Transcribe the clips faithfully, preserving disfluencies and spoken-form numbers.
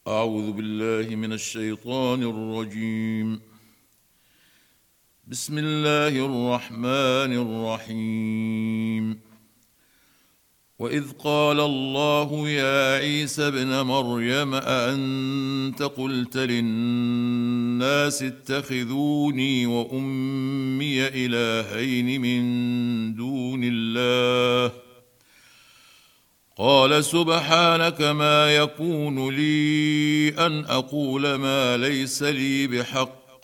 أعوذ بالله من الشيطان الرجيم. بسم الله الرحمن الرحيم. وإذ قال الله يا عيسى ابن مريم أأنت قلت للناس اتخذوني وأمي إلهين من دون الله قال سبحانك ما يكون لي أن أقول ما ليس لي بحق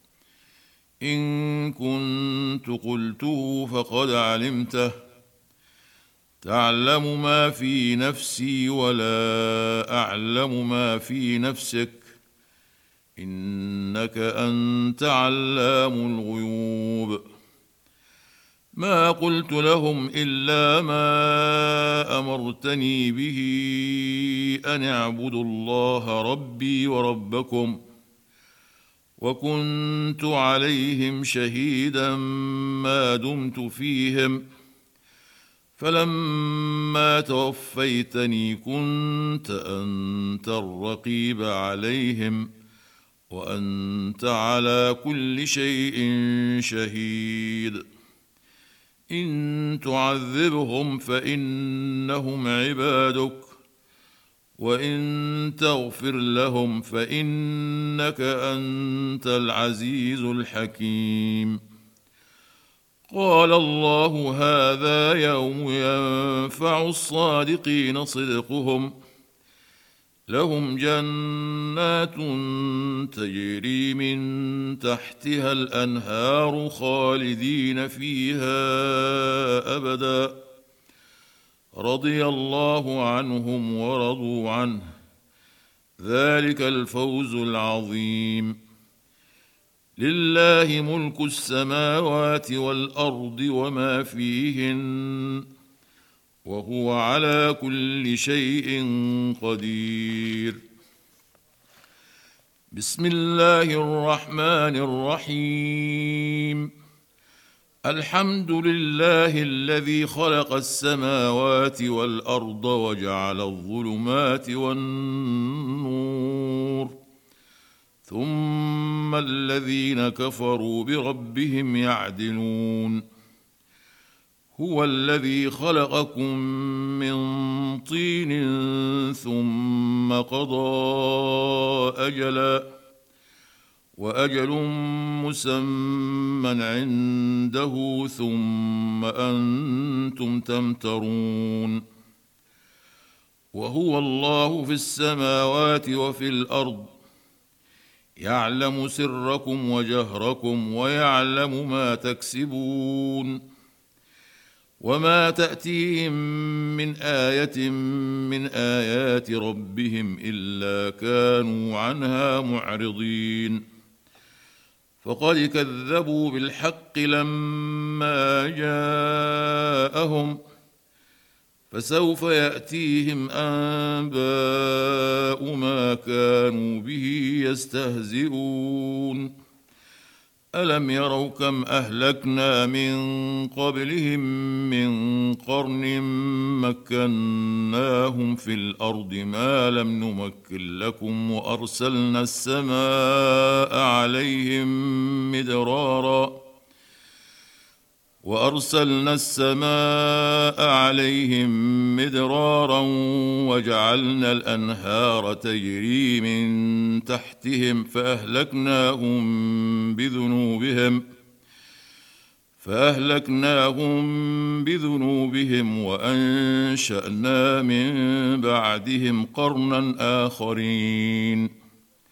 إن كنت قلته فقد علمته تعلم ما في نفسي ولا أعلم ما في نفسك إنك أنت علام الغيوب. ما قلت لهم إلا ما أمرتني به أن اعبدوا الله ربي وربكم وكنت عليهم شهيدا ما دمت فيهم فلما توفيتني كنت أنت الرقيب عليهم وأنت على كل شيء شهيد. إن تعذبهم فإنهم عبادك وإن تغفر لهم فإنك أنت العزيز الحكيم. قال الله هذا يوم ينفع الصادقين صدقهم لهم جنات تجري من تحتها الأنهار خالدين فيها أبدا رضي الله عنهم ورضوا عنه ذلك الفوز العظيم. لله ملك السماوات والأرض وما فيهن وهو على كل شيء قدير. بسم الله الرحمن الرحيم. الحمد لله الذي خلق السماوات والأرض وجعل الظلمات والنور ثم الذين كفروا بربهم يعدلون. هو الذي خلقكم من طين ثم قضى أجلا وأجل مسمى عنده ثم أنتم تمترون. وهو الله في السماوات وفي الأرض يعلم سركم وجهركم ويعلم ما تكسبون. وما تأتيهم من آية من آيات ربهم إلا كانوا عنها معرضين. فقد كذبوا بالحق لما جاءهم فسوف يأتيهم أنباء ما كانوا به يستهزئون. ألم يروا كم أهلكنا من قبلهم من قرن مكناهم في الأرض ما لم نمكن لكم وأرسلنا السماء عليهم مدرارا وأرسلنا السماء عليهم مدرارا وجعلنا الأنهار تجري من تحتهم فأهلكناهم بذنوبهم فأهلكناهم بذنوبهم وأنشأنا من بعدهم قرنا آخرين.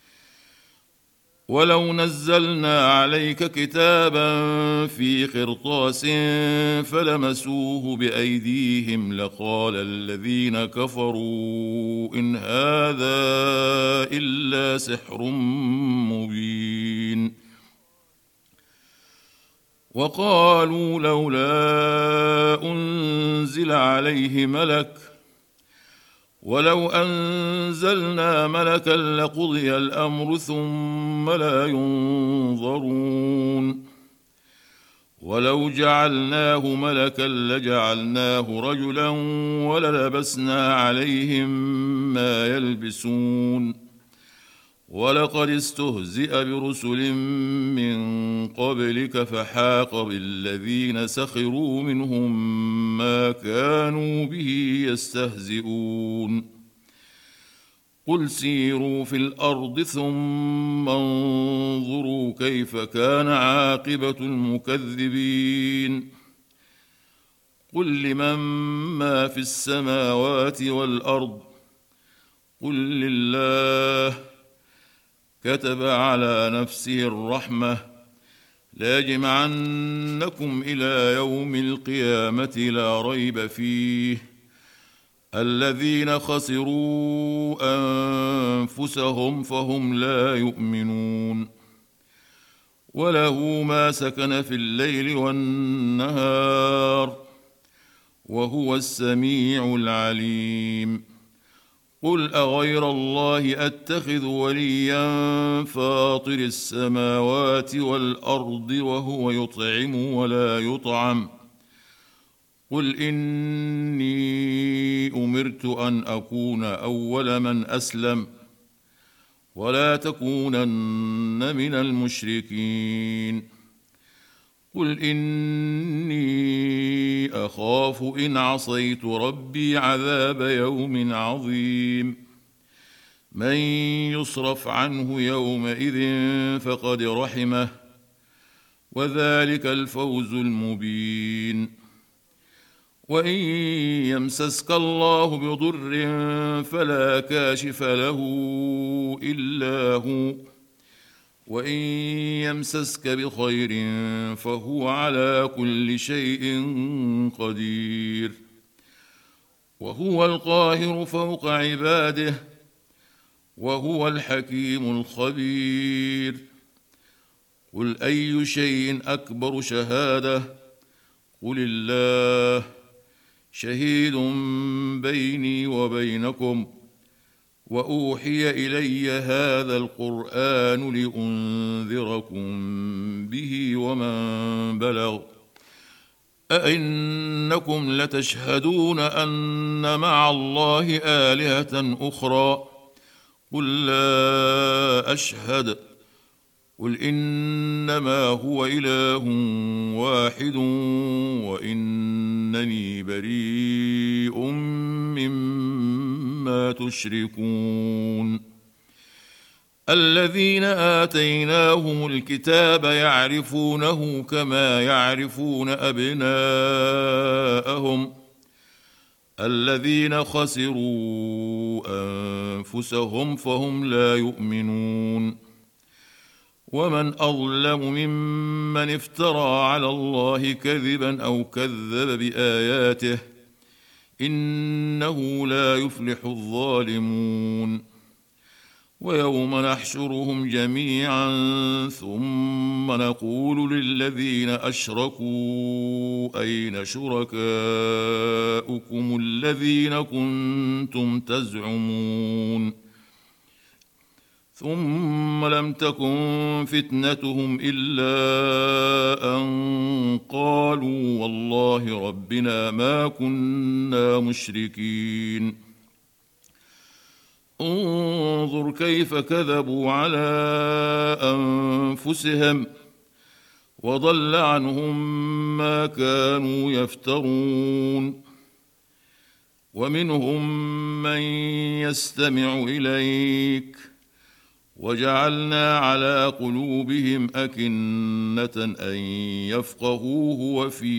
ولو نزلنا عليك كتابا في قرطاس فلمسوه بأيديهم لقال الذين كفروا إن هذا إلا سحر مبين. وقالوا لولا أنزل عليه ملك ولو أنزلنا ملكا لقضي الأمر ثم لا ينظرون. ولو جعلناه ملكا لجعلناه رجلا وللبسنا عليهم ما يلبسون ولقد استهزئ برسل من قبلك فحاق بالذين سخروا منهم ما كانوا به يستهزئون قل سيروا في الأرض ثم انظروا كيف كان عاقبة المكذبين قل لمن ما في السماوات والأرض قل لله كتب على نفسه الرحمة ليجمعنكم إلى يوم القيامة لا ريب فيه الذين خسروا أنفسهم فهم لا يؤمنون وله ما سكن في الليل والنهار وهو السميع العليم قل أغير الله أتخذ وليا فاطر السماوات والأرض وهو يطعم ولا يطعم قل إني أمرت أن أكون أول من أسلم ولا تكونن من المشركين قل إني أخاف إن عصيت ربي عذاب يوم عظيم من يصرف عنه يومئذ فقد رحمه وذلك الفوز المبين وإن يمسسك الله بضر فلا كاشف له إلا هو وإن يمسسك بخير فهو على كل شيء قدير وهو القاهر فوق عباده وهو الحكيم الخبير قل أي شيء أكبر شهادة قل الله شهيد بيني وبينكم وأوحي إلي هذا القرآن لأنذركم به ومن بلغ أئنكم لتشهدون أن مع الله آلهة أخرى قل لا أشهد قل إنما هو إله واحد وإنني بريء مما تشركون الذين آتيناهم الكتاب يعرفونه كما يعرفون أبناءهم الذين خسروا أنفسهم فهم لا يؤمنون ومن أظلم ممن افترى على الله كذبا أو كذب بآياته إنه لا يفلح الظالمون ويوم نحشرهم جميعا ثم نقول للذين أشركوا أين شركاؤكم الذين كنتم تزعمون ثم لم تكن فتنتهم إلا أن قالوا والله ربنا ما كنا مشركين انظر كيف كذبوا على أنفسهم وضل عنهم ما كانوا يفترون ومنهم من يستمع إليك وجعلنا على قلوبهم أكنة أن يفقهوه وفي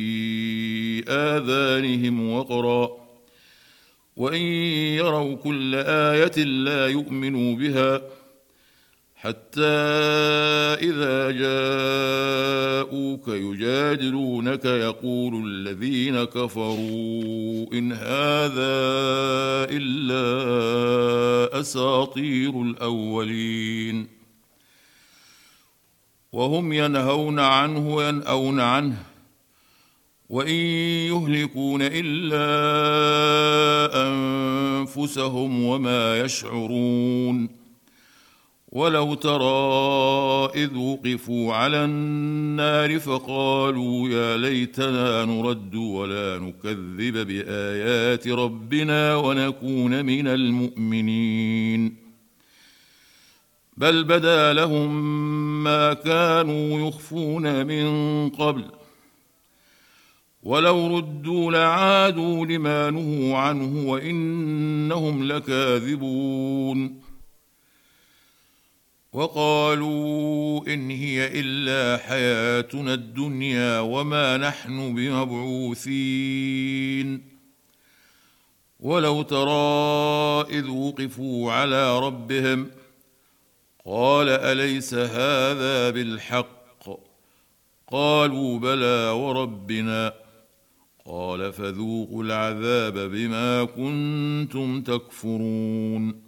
آذانهم وقرا وإن يروا كل آية لا يؤمنوا بها حتى إذا جاءوك يجادلونك يقول الذين كفروا إن هذا إلا أساطير الأولين وهم ينهون عنه وينأون عنه وإن يهلكون إلا أنفسهم وما يشعرون ولو ترى إذ وقفوا على النار فقالوا يا ليتنا نرد ولا نكذب بآيات ربنا ونكون من المؤمنين بل بدا لهم ما كانوا يخفون من قبل ولو ردوا لعادوا لما نهوا عنه وإنهم لكاذبون وقالوا إن هي إلا حياتنا الدنيا وما نحن بمبعوثين ولو ترى إذ وقفوا على ربهم قال أليس هذا بالحق قالوا بلى وربنا قال فذوقوا العذاب بما كنتم تكفرون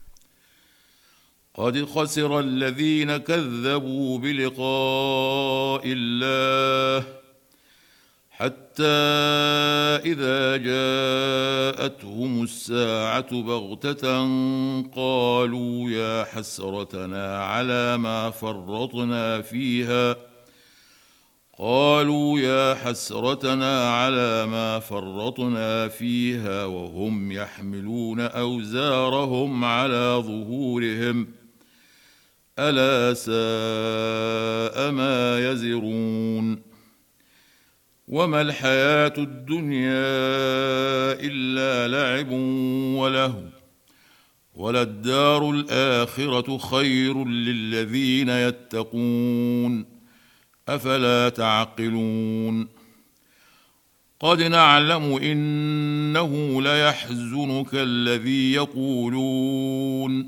قد خسر الذين كذبوا بلقاء الله حتى إذا جاءتهم الساعة بغتة قالوا يا حسرتنا على ما فرطنا فيها قالوا يا حسرتنا على ما فرطنا فيها وهم يحملون أوزارهم على ظهورهم ألا ساء ما يزرون وما الحياة الدنيا إلا لعب ولهو وللدار الآخرة خير للذين يتقون أفلا تعقلون قد نعلم إنه ليحزنك الذي يقولون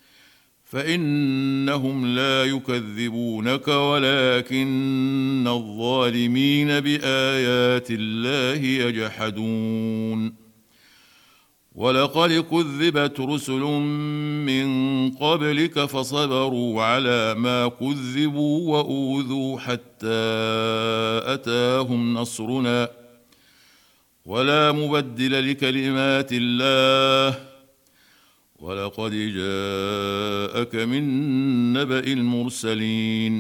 فإنهم لا يكذبونك ولكن الظالمين بآيات الله يجحدون ولقد كذبت رسل من قبلك فصبروا على ما كذبوا وأوذوا حتى أتاهم نصرنا ولا مبدل لكلمات الله ولقد جاءك من نبأ المرسلين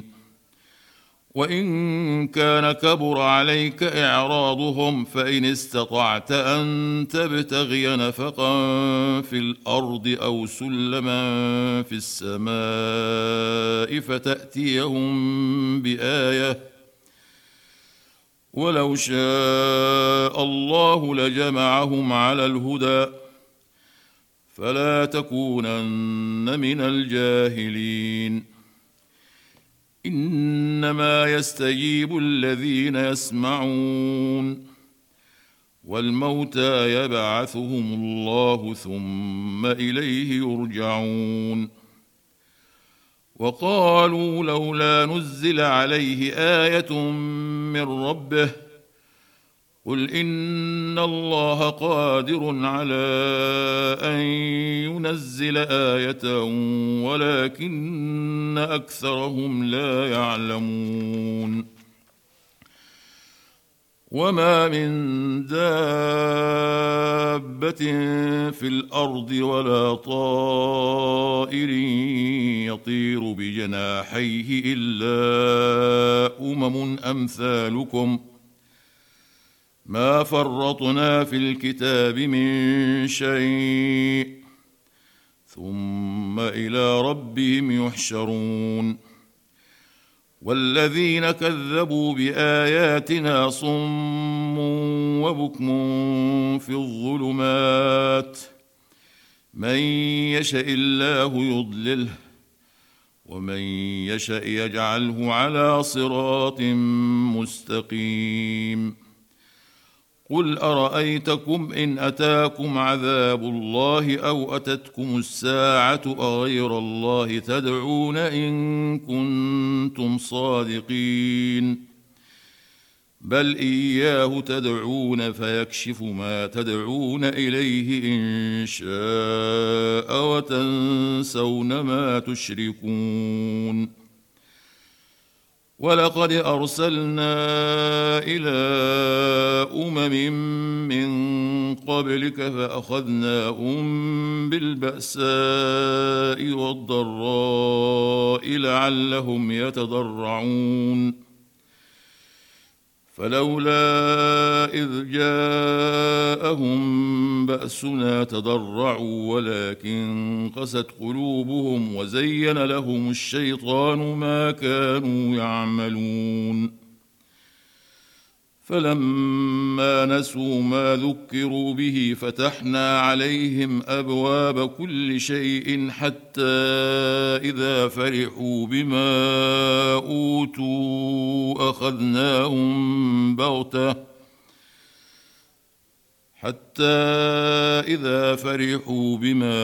وإن كان كبر عليك إعراضهم فإن استطعت أن تبتغي نفقا في الأرض أو سلما في السماء فتأتيهم بآية ولو شاء الله لجمعهم على الهدى فلا تكونن من الجاهلين إنما يستجيب الذين يسمعون والموتى يبعثهم الله ثم إليه يرجعون وقالوا لولا نزل عليه آية من ربه قل إن الله قادر على أن ينزل آية ولكن أكثرهم لا يعلمون وما من دابة في الأرض ولا طائر يطير بجناحيه إلا أمم أمثالكم ما فرطنا في الكتاب من شيء ثم إلى ربهم يحشرون والذين كذبوا بآياتنا صم وبكم في الظلمات من يشاء الله يضلله ومن يشاء يجعله على صراط مستقيم قل أرأيتكم إن أتاكم عذاب الله أو أتتكم الساعة أغير الله تدعون إن كنتم صادقين بل إياه تدعون فيكشف ما تدعون إليه إن شاء وتنسون ما تشركون ولقد أرسلنا إلى أمم من قبلك فأخذناهم بالبأساء والضراء لعلهم يتضرعون فلولا إذ جاءهم بأسنا تضرعوا ولكن قست قلوبهم وزين لهم الشيطان ما كانوا يعملون فلما نسوا ما ذكروا به فتحنا عليهم أبواب كل شيء حتى إذا فرحوا بما أوتوا أخذناهم بغتة حتى إذا فرحوا بما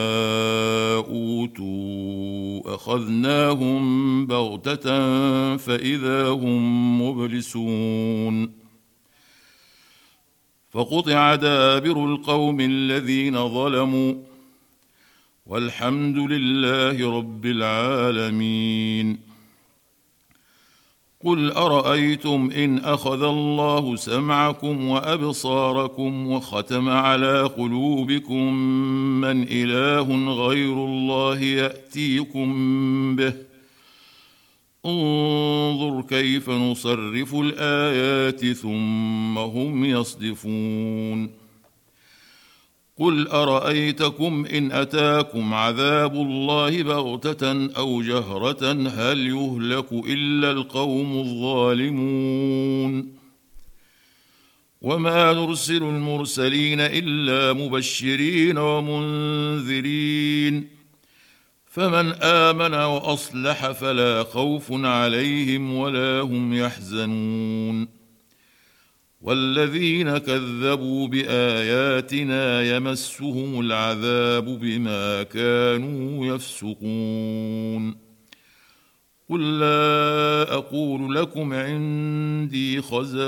أوتوا أخذناهم بغتة فإذا هم مبلسون فقطع دابر القوم الذين ظلموا والحمد لله رب العالمين قل أرأيتم إن أخذ الله سمعكم وأبصاركم وختم على قلوبكم من إله غير الله يأتيكم به انظر كيف نصرف الآيات ثم هم يصدفون قل أرأيتكم إن أتاكم عذاب الله بغتة أو جهرة هل يهلك إلا القوم الظالمون وما نرسل المرسلين إلا مبشرين ومنذرين فمن آمن وأصلح فلا خوف عليهم ولا هم يحزنون والذين كذبوا بآياتنا يمسهم العذاب بما كانوا يفسقون قل لا أقول لكم عندي خزائن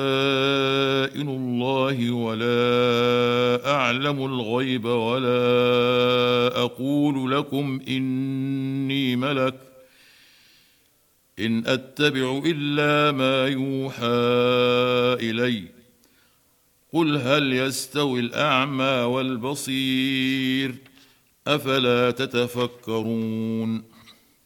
الله ولا أعلم الغيب ولا أقول لكم إني ملك إن أتبع إلا ما يوحى إلي قل هل يستوي الأعمى والبصير أفلا تتفكرون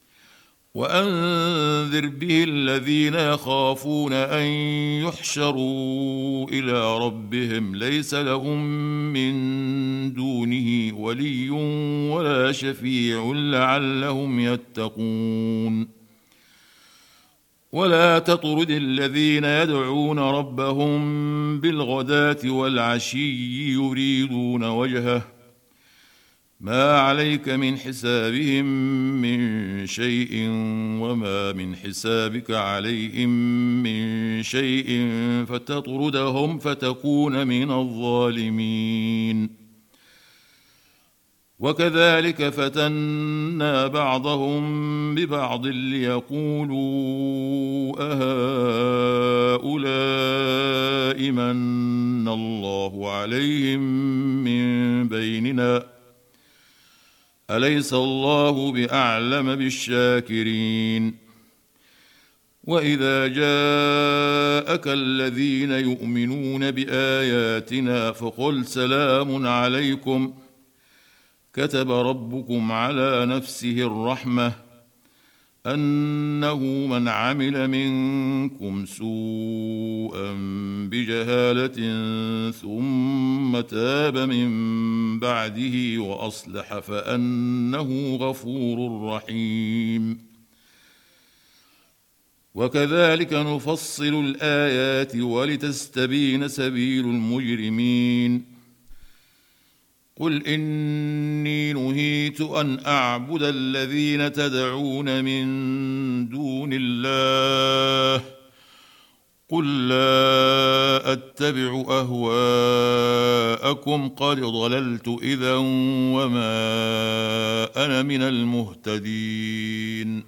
وأنذر به الذين يخافون أن يحشروا إلى ربهم ليس لهم من دونه ولي ولا شفيع لعلهم يتقون ولا تطرد الذين يدعون ربهم بالغداة والعشي يريدون وجهه ما عليك من حسابهم من شيء وما من حسابك عليهم من شيء فتطردهم فتكون من الظالمين وكذلك فتنا بعضهم ببعض ليقولوا أهؤلاء من الله عليهم من بيننا أليس الله بأعلم بالشاكرين وإذا جاءك الذين يؤمنون بآياتنا فقل سلام عليكم كتب ربكم على نفسه الرحمة أنه من عمل منكم سوءا بجهالة ثم تاب من بعده وأصلح فأنه غفور رحيم وكذلك نفصل الآيات ولتستبين سبيل المجرمين قل إني نهيت أن أعبد الذين تدعون من دون الله قل لا أتبع أهواءكم قد ضللت إذا وما أنا من المهتدين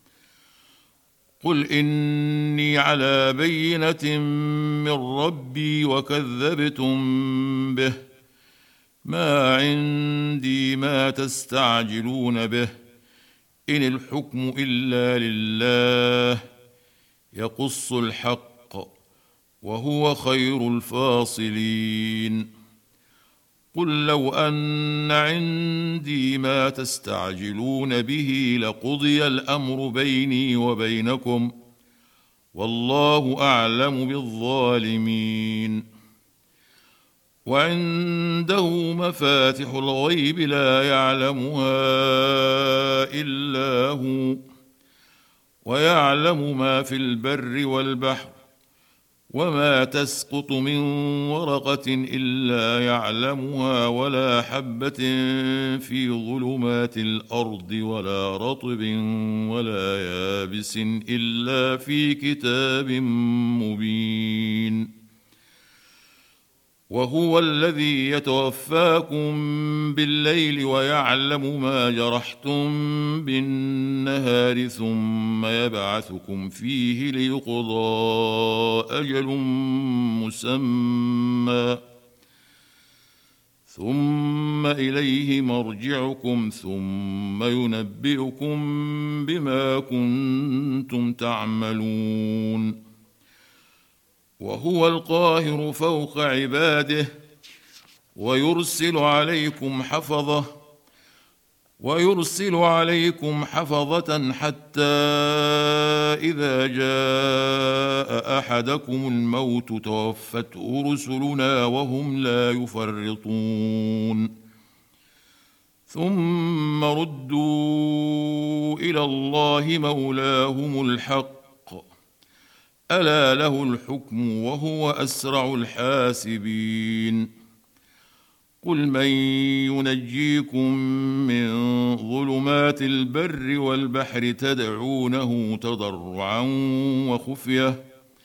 قل إني على بينة من ربي وكذبتم به ما عندي ما تستعجلون به إن الحكم إلا لله يقص الحق وهو خير الفاصلين قل لو أن عندي ما تستعجلون به لقضي الأمر بيني وبينكم والله أعلم بالظالمين. وعنده مفاتح الغيب لا يعلمها إلا هو، ويعلم ما في البر والبحر، وما تسقط من ورقة إلا يعلمها، ولا حبة في ظلمات الأرض، ولا رطب ولا يابس إلا في كتاب مبين. وهو الذي يتوفاكم بالليل ويعلم ما جرحتم بالنهار، ثم يبعثكم فيه ليقضى أجل مسمى، ثم إليه مرجعكم ثم ينبئكم بما كنتم تعملون. وهو القاهر فوق عباده، ويرسل عليكم حفظة ويرسل عليكم حفظة حتى إذا جاء أحدكم الموت توفته رسلنا وهم لا يفرطون، ثم ردوا إلى الله مولاهم الحق، ألا له الحكم وهو أسرع الحاسبين. قل من ينجيكم من ظلمات البر والبحر تدعونه تضرعا وخفية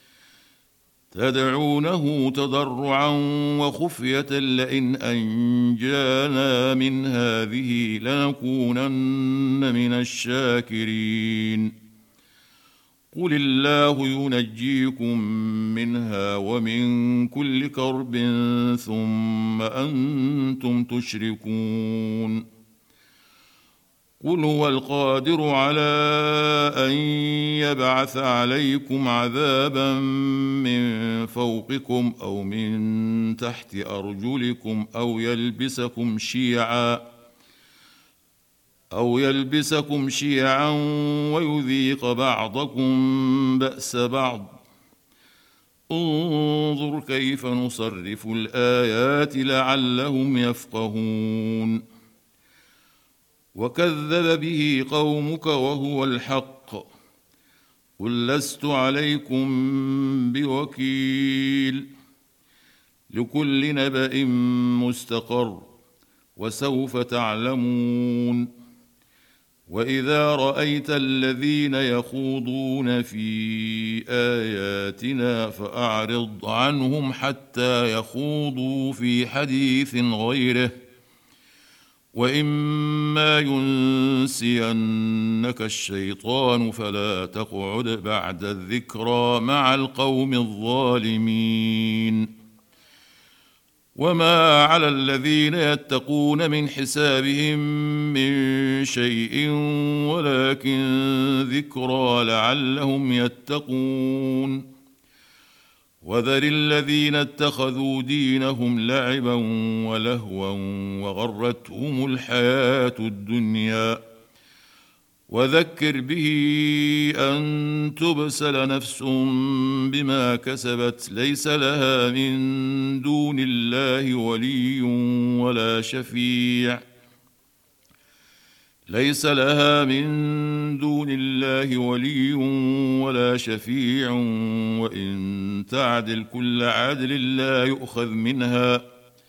تدعونه تضرعا وخفية لئن أنجانا من هذه لنكونن من الشاكرين. قل الله ينجيكم منها ومن كل كرب ثم أنتم تشركون. قل هو القادر على أن يبعث عليكم عذابا من فوقكم أو من تحت أرجلكم أو يلبسكم شيعا أو يلبسكم شيعا ويذيق بعضكم بأس بعض. انظر كيف نصرف الآيات لعلهم يفقهون. وكذب به قومك وهو الحق، قل لست عليكم بوكيل، لكل نبأ مستقر وسوف تعلمون. وإذا رأيت الذين يخوضون في آياتنا فأعرض عنهم حتى يخوضوا في حديث غيره، وإما ينسينك الشيطان فلا تقعد بعد الذكرى مع القوم الظالمين. وما على الذين يتقون من حسابهم من شيء ولكن ذكرى لعلهم يتقون. وذر الذين اتخذوا دينهم لعبا ولهوا وغرتهم الحياة الدنيا، وذكر به أن تبسل نفس بما كسبت ليس لها من دون الله ولي ولا شفيع ليس لها من دون الله ولي ولا شفيع وإن تعدل كل عدل لا يؤخذ منها.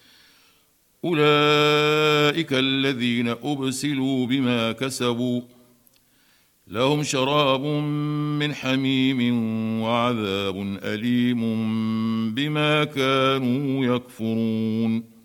أولئك الذين أبسلوا بما كسبوا، لهم شراب من حميم وعذاب أليم بما كانوا يكفرون.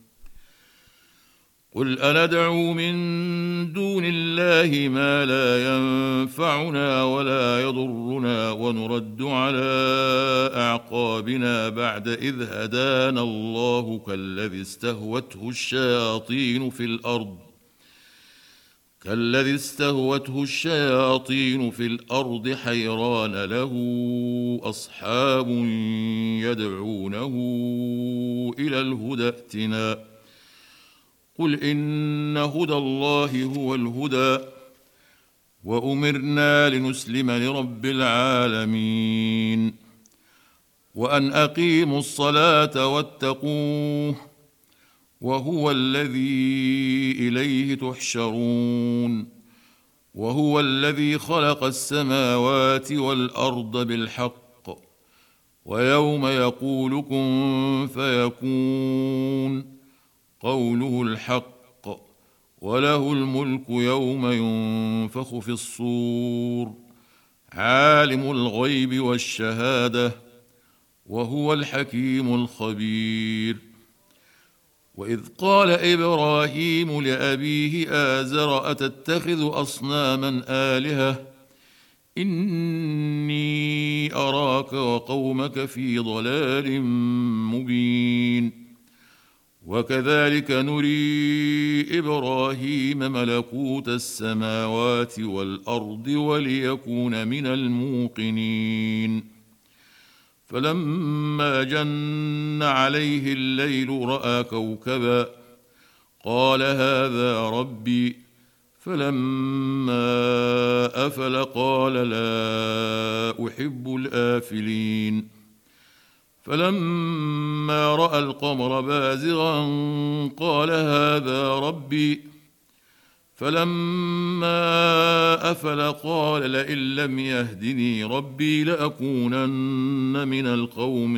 قل أندعو من دون الله ما لا ينفعنا ولا يضرنا ونرد على أعقابنا بعد إذ هدانا الله كالذي استهوته الشياطين في الأرض كالذي استهوته الشياطين في الأرض حيران له أصحاب يدعونه إلى الهدى ائتنا. قل إن هدى الله هو الهدى وأمرنا لنسلم لرب العالمين وأن أقيموا الصلاة واتقوه وهو الذي إليه تحشرون وهو الذي خلق السماوات والأرض بالحق ويوم يقول كن فيكون قوله الحق وله الملك يوم ينفخ في الصور عالم الغيب والشهادة وهو الحكيم الخبير وإذ قال إبراهيم لأبيه آزر أتتخذ أصناما آلهة إني أراك وقومك في ضلال مبين وكذلك نري إبراهيم ملكوت السماوات والأرض وليكون من الموقنين فلما جن عليه الليل رأى كوكبا قال هذا ربي فلما أفل قال لا أحب الآفلين فلما رأى القمر بازغا قال هذا ربي فلما أفل قال لئن لم يهدني ربي لأكونن من القوم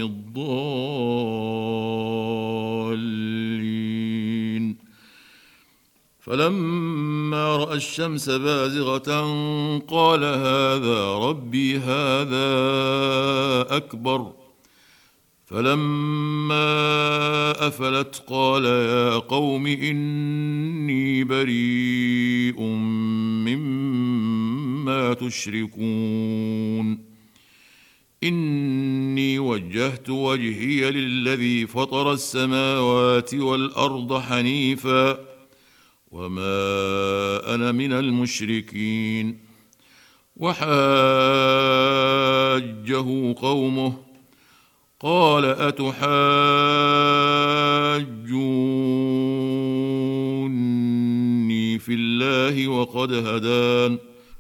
الضالين فلما رأى الشمس بازغة قال هذا ربي هذا أكبر فلما أفلت قال يا قوم إني بريء مما تشركون إني وجهت وجهي للذي فطر السماوات والأرض حنيفا وما أنا من المشركين وحاجه قومه قال أتحاجوني في الله وقد هدان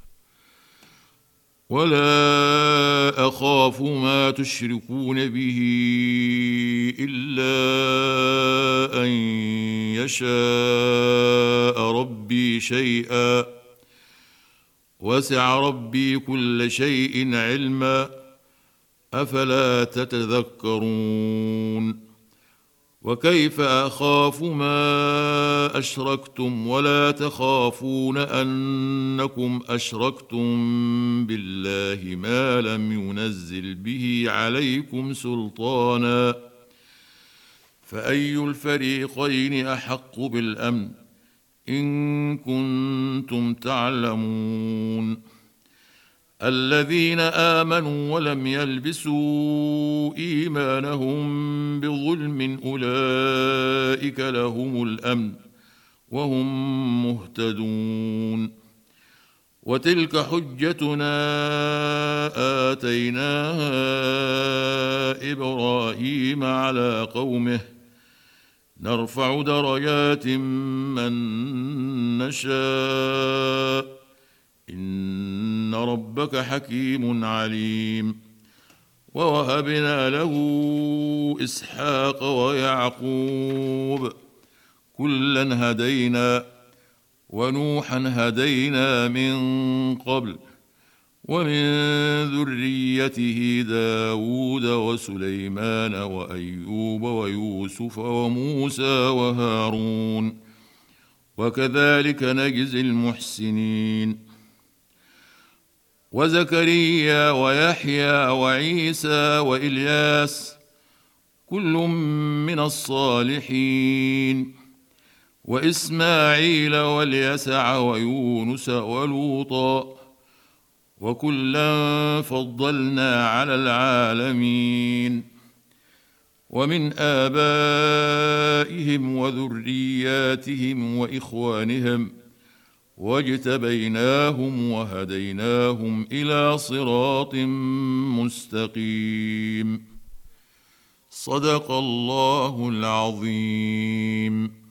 ولا أخاف ما تشركون به إلا أن يشاء ربي شيئا وسع ربي كل شيء علما أفلا تتذكرون وكيف أخاف ما أشركتم ولا تخافون أنكم أشركتم بالله ما لم ينزل به عليكم سلطانا فأي الفريقين أحق بالأمن إن كنتم تعلمون الذين آمنوا ولم يلبسوا إيمانهم بظلم أولئك لهم الأمن وهم مهتدون وتلك حجتنا آتيناها إبراهيم على قومه نرفع درجات من نشاء إن ربك حكيم عليم ووهبنا له إسحاق ويعقوب كلا هدينا ونوحا هدينا من قبل ومن ذريته داود وسليمان وأيوب ويوسف وموسى وهارون وكذلك نجزي المحسنين وزكريا ويحيى وعيسى وإلياس كل من الصالحين وإسماعيل واليسع ويونس ولوطا وكلا فضلنا على العالمين ومن آبائهم وذرياتهم وإخوانهم واجتبيناهم وهديناهم إلى صراط مستقيم صدق الله العظيم.